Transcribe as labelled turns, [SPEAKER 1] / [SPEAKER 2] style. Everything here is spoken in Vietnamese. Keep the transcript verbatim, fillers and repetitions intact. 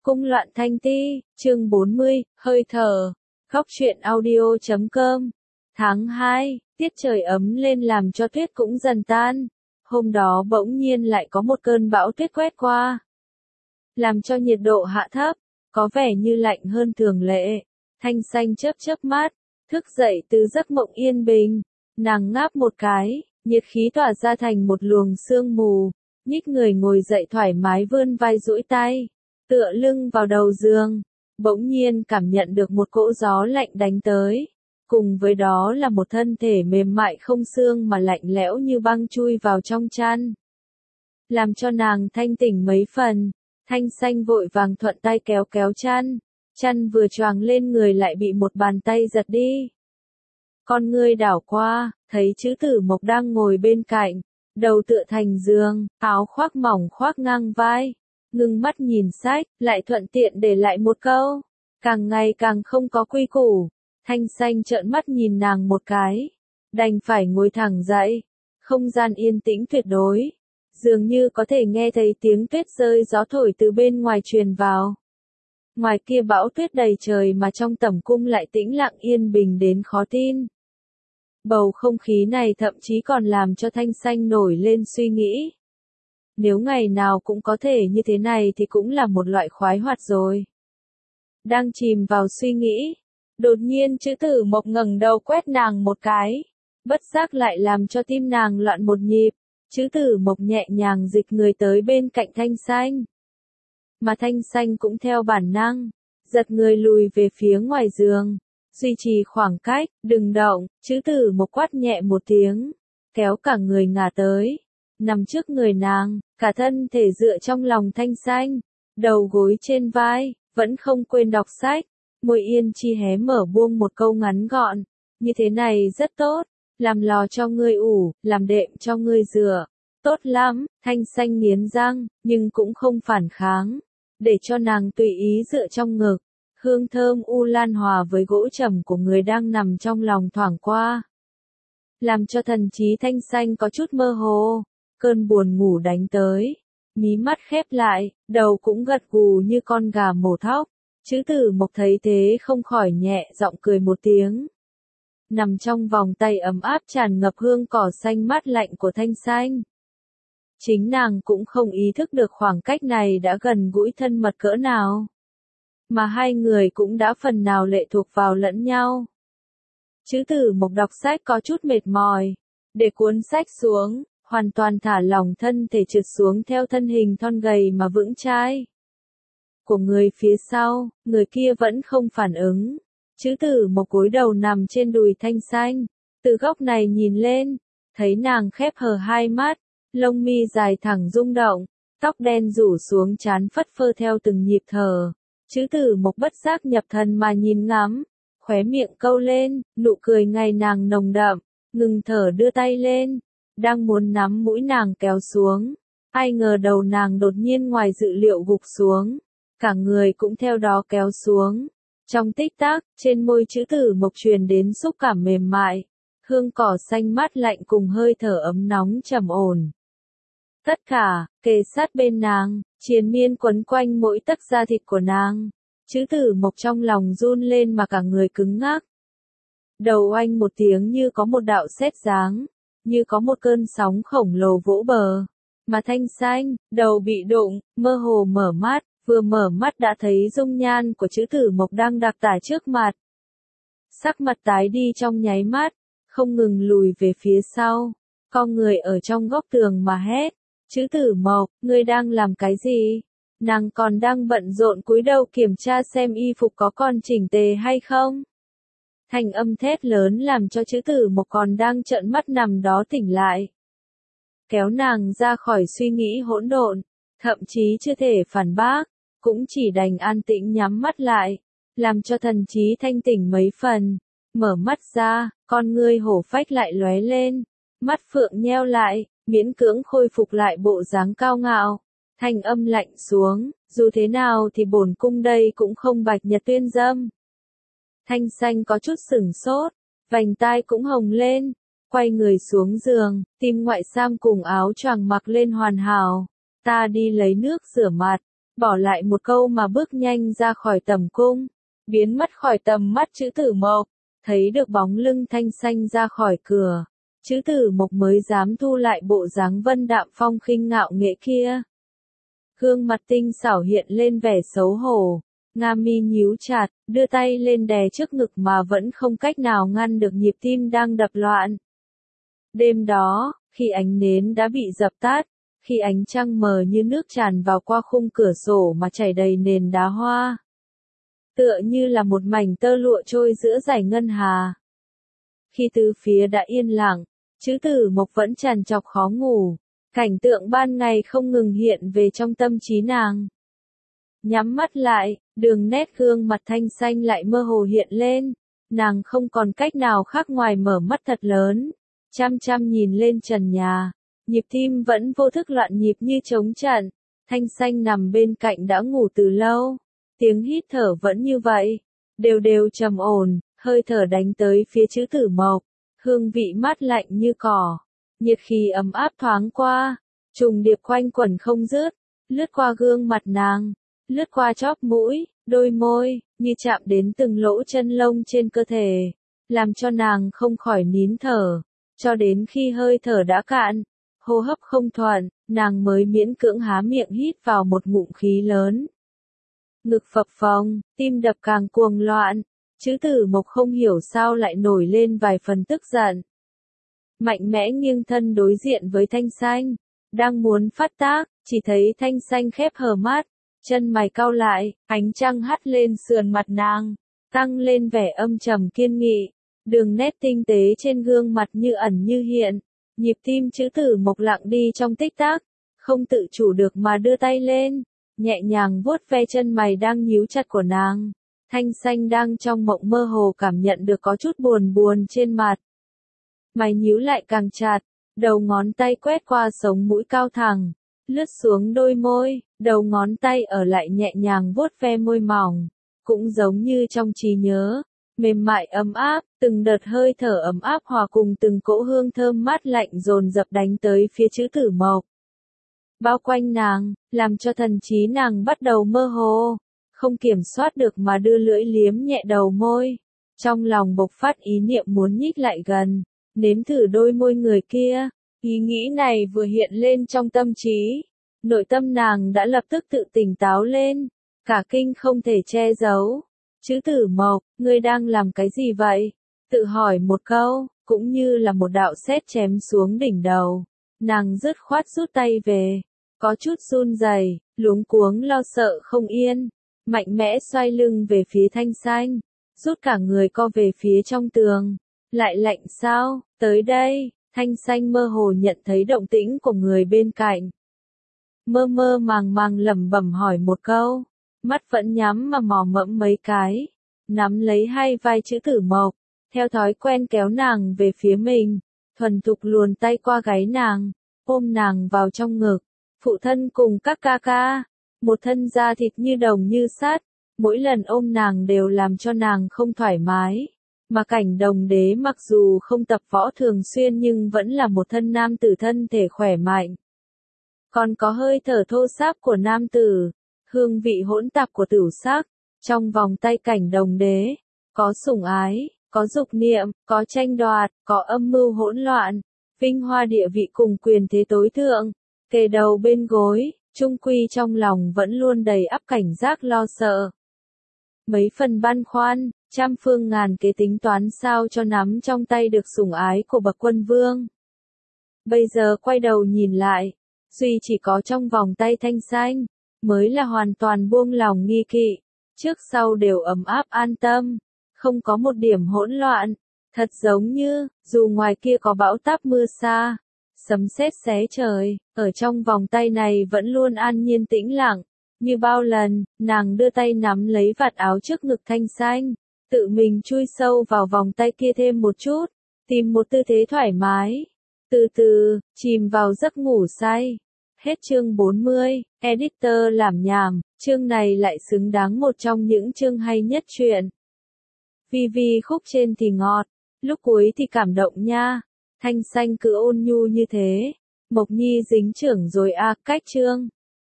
[SPEAKER 1] Cung loạn thanh ti, chương bốn mươi, hơi thở. Góc truyện audio chấm com. Tháng hai, tiết trời ấm lên làm cho tuyết cũng dần tan. Hôm đó bỗng nhiên lại có một cơn bão tuyết quét qua, làm cho nhiệt độ hạ thấp, có vẻ như lạnh hơn thường lệ. Thanh Xanh chớp chớp mắt, thức dậy từ giấc mộng yên bình, nàng ngáp một cái, nhiệt khí tỏa ra thành một luồng sương mù, nhích người ngồi dậy thoải mái vươn vai duỗi tay, tựa lưng vào đầu giường, bỗng nhiên cảm nhận được một cỗ gió lạnh đánh tới. Cùng với đó là một thân thể mềm mại không xương mà lạnh lẽo như băng chui vào trong chăn, làm cho nàng thanh tỉnh mấy phần. Thanh Xanh vội vàng thuận tay kéo kéo chăn, chăn vừa choàng lên người lại bị một bàn tay giật đi. Con ngươi đảo qua, thấy Trữ Tử Mộc đang ngồi bên cạnh, đầu tựa thành giường, áo khoác mỏng khoác ngang vai, ngưng mắt nhìn sách, lại thuận tiện để lại một câu: càng ngày càng không có quy củ. Thanh Xanh trợn mắt nhìn nàng một cái, đành phải ngồi thẳng dậy. Không gian yên tĩnh tuyệt đối, dường như có thể nghe thấy tiếng tuyết rơi gió thổi từ bên ngoài truyền vào. Ngoài kia bão tuyết đầy trời mà trong tẩm cung lại tĩnh lặng yên bình đến khó tin. Bầu không khí này thậm chí còn làm cho Thanh Xanh nổi lên suy nghĩ. Nếu ngày nào cũng có thể như thế này thì cũng là một loại khoái hoạt rồi. Đang chìm vào suy nghĩ, đột nhiên Trữ Tử Mộc ngẩng đầu quét nàng một cái, bất giác lại làm cho tim nàng loạn một nhịp. Trữ Tử Mộc nhẹ nhàng dịch người tới bên cạnh Thanh Xanh, mà Thanh Xanh cũng theo bản năng giật người lùi về phía ngoài giường, duy trì khoảng cách, đừng động. Trữ Tử Mộc quát nhẹ một tiếng, kéo cả người ngả tới, nằm trước người nàng, cả thân thể dựa trong lòng Thanh Xanh, đầu gối trên vai, vẫn không quên đọc sách. Môi Yên Chi hé mở buông một câu ngắn gọn: như thế này rất tốt, làm lò cho ngươi ủ, làm đệm cho ngươi dựa. Tốt lắm. Thanh Xanh nghiến răng, nhưng cũng không phản kháng, để cho nàng tùy ý dựa trong ngực. Hương thơm u lan hòa với gỗ trầm của người đang nằm trong lòng thoảng qua, làm cho thần trí Thanh Xanh có chút mơ hồ. Cơn buồn ngủ đánh tới, mí mắt khép lại, đầu cũng gật gù như con gà mổ thóc. Trữ Tử Mộc thấy thế không khỏi nhẹ giọng cười một tiếng, nằm trong vòng tay ấm áp tràn ngập hương cỏ xanh mát lạnh của Thanh Xanh. Chính nàng cũng không ý thức được khoảng cách này đã gần gũi thân mật cỡ nào, mà hai người cũng đã phần nào lệ thuộc vào lẫn nhau. Trữ Tử Mộc đọc sách có chút mệt mỏi, để cuốn sách xuống, hoàn toàn thả lỏng thân thể trượt xuống theo thân hình thon gầy mà vững chãi của người phía sau. Người kia vẫn không phản ứng. Trữ Tử Mộc cúi đầu nằm trên đùi Thanh Xanh, từ góc này nhìn lên, thấy nàng khép hờ hai mắt, lông mi dài thẳng rung động, tóc đen rủ xuống trán phất phơ theo từng nhịp thở. Trữ Tử Mộc bất giác nhập thần mà nhìn ngắm, khóe miệng câu lên, nụ cười ngày nàng nồng đậm, ngừng thở đưa tay lên, đang muốn nắm mũi nàng kéo xuống, ai ngờ đầu nàng đột nhiên ngoài dự liệu gục xuống, cả người cũng theo đó kéo xuống. Trong tích tắc, trên môi Trữ Tử Mộc truyền đến xúc cảm mềm mại, hương cỏ xanh mát lạnh cùng hơi thở ấm nóng trầm ổn. Tất cả, kề sát bên nàng, triền miên quấn quanh mỗi tấc da thịt của nàng. Trữ Tử Mộc trong lòng run lên mà cả người cứng ngắc. Đầu oanh một tiếng như có một đạo sét giáng, như có một cơn sóng khổng lồ vỗ bờ. Mà Thanh Xanh, đầu bị đụng, mơ hồ mở mắt, vừa mở mắt đã thấy dung nhan của Trữ Tử Mộc đang đặc tả trước mặt. Sắc mặt tái đi trong nháy mắt, không ngừng lùi về phía sau, con người ở trong góc tường mà hét: Trữ Tử Mộc, ngươi đang làm cái gì? Nàng còn đang bận rộn cúi đầu kiểm tra xem y phục có còn chỉnh tề hay không. Thanh âm thét lớn làm cho Trữ Tử Mộc còn đang trợn mắt nằm đó tỉnh lại, kéo nàng ra khỏi suy nghĩ hỗn độn, thậm chí chưa thể phản bác, cũng chỉ đành an tĩnh nhắm mắt lại, làm cho thần trí thanh tỉnh mấy phần. Mở mắt ra, con ngươi hổ phách lại lóe lên, mắt phượng nheo lại, miễn cưỡng khôi phục lại bộ dáng cao ngạo. Thanh âm lạnh xuống, dù thế nào thì bổn cung đây cũng không bạch nhật tuyên dâm. Thanh Xanh có chút sửng sốt, vành tai cũng hồng lên, quay người xuống giường, tìm ngoại sam cùng áo choàng mặc lên hoàn hảo. Ta đi lấy nước rửa mặt. bỏ lại một câu mà bước nhanh ra khỏi tầm cung, biến mất khỏi tầm mắt Trữ Tử Mộc, thấy được bóng lưng Thanh Xanh ra khỏi cửa. Trữ Tử Mộc mới dám thu lại bộ dáng vân đạm phong khinh ngạo nghễ kia. Gương mặt tinh xảo hiện lên vẻ xấu hổ, nga mi nhíu chặt, đưa tay lên đè trước ngực mà vẫn không cách nào ngăn được nhịp tim đang đập loạn. Đêm đó, khi ánh nến đã bị dập tắt, khi ánh trăng mờ như nước tràn vào qua khung cửa sổ mà chảy đầy nền đá hoa, tựa như là một mảnh tơ lụa trôi giữa dải ngân hà. Khi tứ phía đã yên lặng, Trữ Tử Mộc vẫn trằn trọc khó ngủ, cảnh tượng ban ngày không ngừng hiện về trong tâm trí nàng. Nhắm mắt lại, đường nét gương mặt Thanh Xanh lại mơ hồ hiện lên, nàng không còn cách nào khác ngoài mở mắt thật lớn, chăm chăm nhìn lên trần nhà, nhịp tim vẫn vô thức loạn nhịp như trống trận. Thanh Xanh nằm bên cạnh đã ngủ từ lâu, tiếng hít thở vẫn như vậy, đều đều trầm ổn, hơi thở đánh tới phía Trữ Tử Mộc, hương vị mát lạnh như cỏ, nhiệt khí ấm áp thoáng qua, trùng điệp quanh quẩn không dứt, lướt qua gương mặt nàng, lướt qua chóp mũi, đôi môi, như chạm đến từng lỗ chân lông trên cơ thể, làm cho nàng không khỏi nín thở, cho đến khi hơi thở đã cạn, hô hấp không thuận, nàng mới miễn cưỡng há miệng hít vào một ngụm khí lớn. Ngực phập phồng, tim đập càng cuồng loạn, Trữ Tử Mộc không hiểu sao lại nổi lên vài phần tức giận. Mạnh mẽ nghiêng thân đối diện với Thanh Xanh, đang muốn phát tác, chỉ thấy Thanh Xanh khép hờ mắt, chân mày cau lại, ánh trăng hắt lên sườn mặt nàng, tăng lên vẻ âm trầm kiên nghị, đường nét tinh tế trên gương mặt như ẩn như hiện, nhịp tim Trữ Tử Mộc lặng đi trong tích tắc, không tự chủ được mà đưa tay lên, nhẹ nhàng vuốt ve chân mày đang nhíu chặt của nàng. Thanh Xanh đang trong mộng mơ hồ cảm nhận được có chút buồn buồn trên mặt. Mày nhíu lại càng chặt, đầu ngón tay quét qua sống mũi cao thẳng, lướt xuống đôi môi, đầu ngón tay ở lại nhẹ nhàng vuốt ve môi mỏng, cũng giống như trong trí nhớ, mềm mại ấm áp, từng đợt hơi thở ấm áp hòa cùng từng cỗ hương thơm mát lạnh dồn dập đánh tới phía Trữ Tử Mộc. Bao quanh nàng, làm cho thần trí nàng bắt đầu mơ hồ, không kiểm soát được mà đưa lưỡi liếm nhẹ đầu môi, trong lòng bộc phát ý niệm muốn nhích lại gần, nếm thử đôi môi người kia. Ý nghĩ này vừa hiện lên trong tâm trí, nội tâm nàng đã lập tức tự tỉnh táo lên, cả kinh không thể che giấu. Trữ Tử Mộc, ngươi đang làm cái gì vậy? Tự hỏi một câu, cũng như là một đạo sét chém xuống đỉnh đầu, nàng dứt khoát rút tay về, có chút run rẩy, luống cuống lo sợ không yên, mạnh mẽ xoay lưng về phía Thanh Xanh, rút cả người co về phía trong tường. Lại lạnh sao? Tới đây. Thanh Xanh mơ hồ nhận thấy động tĩnh của người bên cạnh. Mơ mơ màng màng lẩm bẩm hỏi một câu, mắt vẫn nhắm mà mò mẫm mấy cái, nắm lấy hai vai Trữ Tử Mộc, theo thói quen kéo nàng về phía mình, thuần thục luồn tay qua gáy nàng, ôm nàng vào trong ngực, phụ thân cùng các ca ca, một thân da thịt như đồng như sắt, mỗi lần ôm nàng đều làm cho nàng không thoải mái. Mà Cảnh Đồng Đế mặc dù không tập võ thường xuyên nhưng vẫn là một thân nam tử thân thể khỏe mạnh. Còn có hơi thở thô sáp của nam tử, hương vị hỗn tạp của tửu sắc, trong vòng tay Cảnh Đồng Đế, có sủng ái, có dục niệm, có tranh đoạt, có âm mưu hỗn loạn, vinh hoa địa vị cùng quyền thế tối thượng, kề đầu bên gối, chung quy trong lòng vẫn luôn đầy ắp cảnh giác lo sợ. Mấy phần băn khoăn, trăm phương ngàn kế tính toán sao cho nắm trong tay được sủng ái của bậc quân vương. Bây giờ quay đầu nhìn lại, duy chỉ có trong vòng tay Thanh Xanh, mới là hoàn toàn buông lòng nghi kỵ, trước sau đều ấm áp an tâm, không có một điểm hỗn loạn, thật giống như, dù ngoài kia có bão táp mưa xa, sấm sét xé trời, ở trong vòng tay này vẫn luôn an nhiên tĩnh lặng. Như bao lần, nàng đưa tay nắm lấy vạt áo trước ngực Thanh Xanh, tự mình chui sâu vào vòng tay kia thêm một chút, tìm một tư thế thoải mái, từ từ, chìm vào giấc ngủ say. Hết chương bốn mươi, editor làm nhảm, chương này lại xứng đáng một trong những chương hay nhất truyện. Vi Vi khúc trên thì ngọt, lúc cuối thì cảm động nha, Thanh Xanh cứ ôn nhu như thế, Mộc Nhi dính trưởng rồi a, cách chương.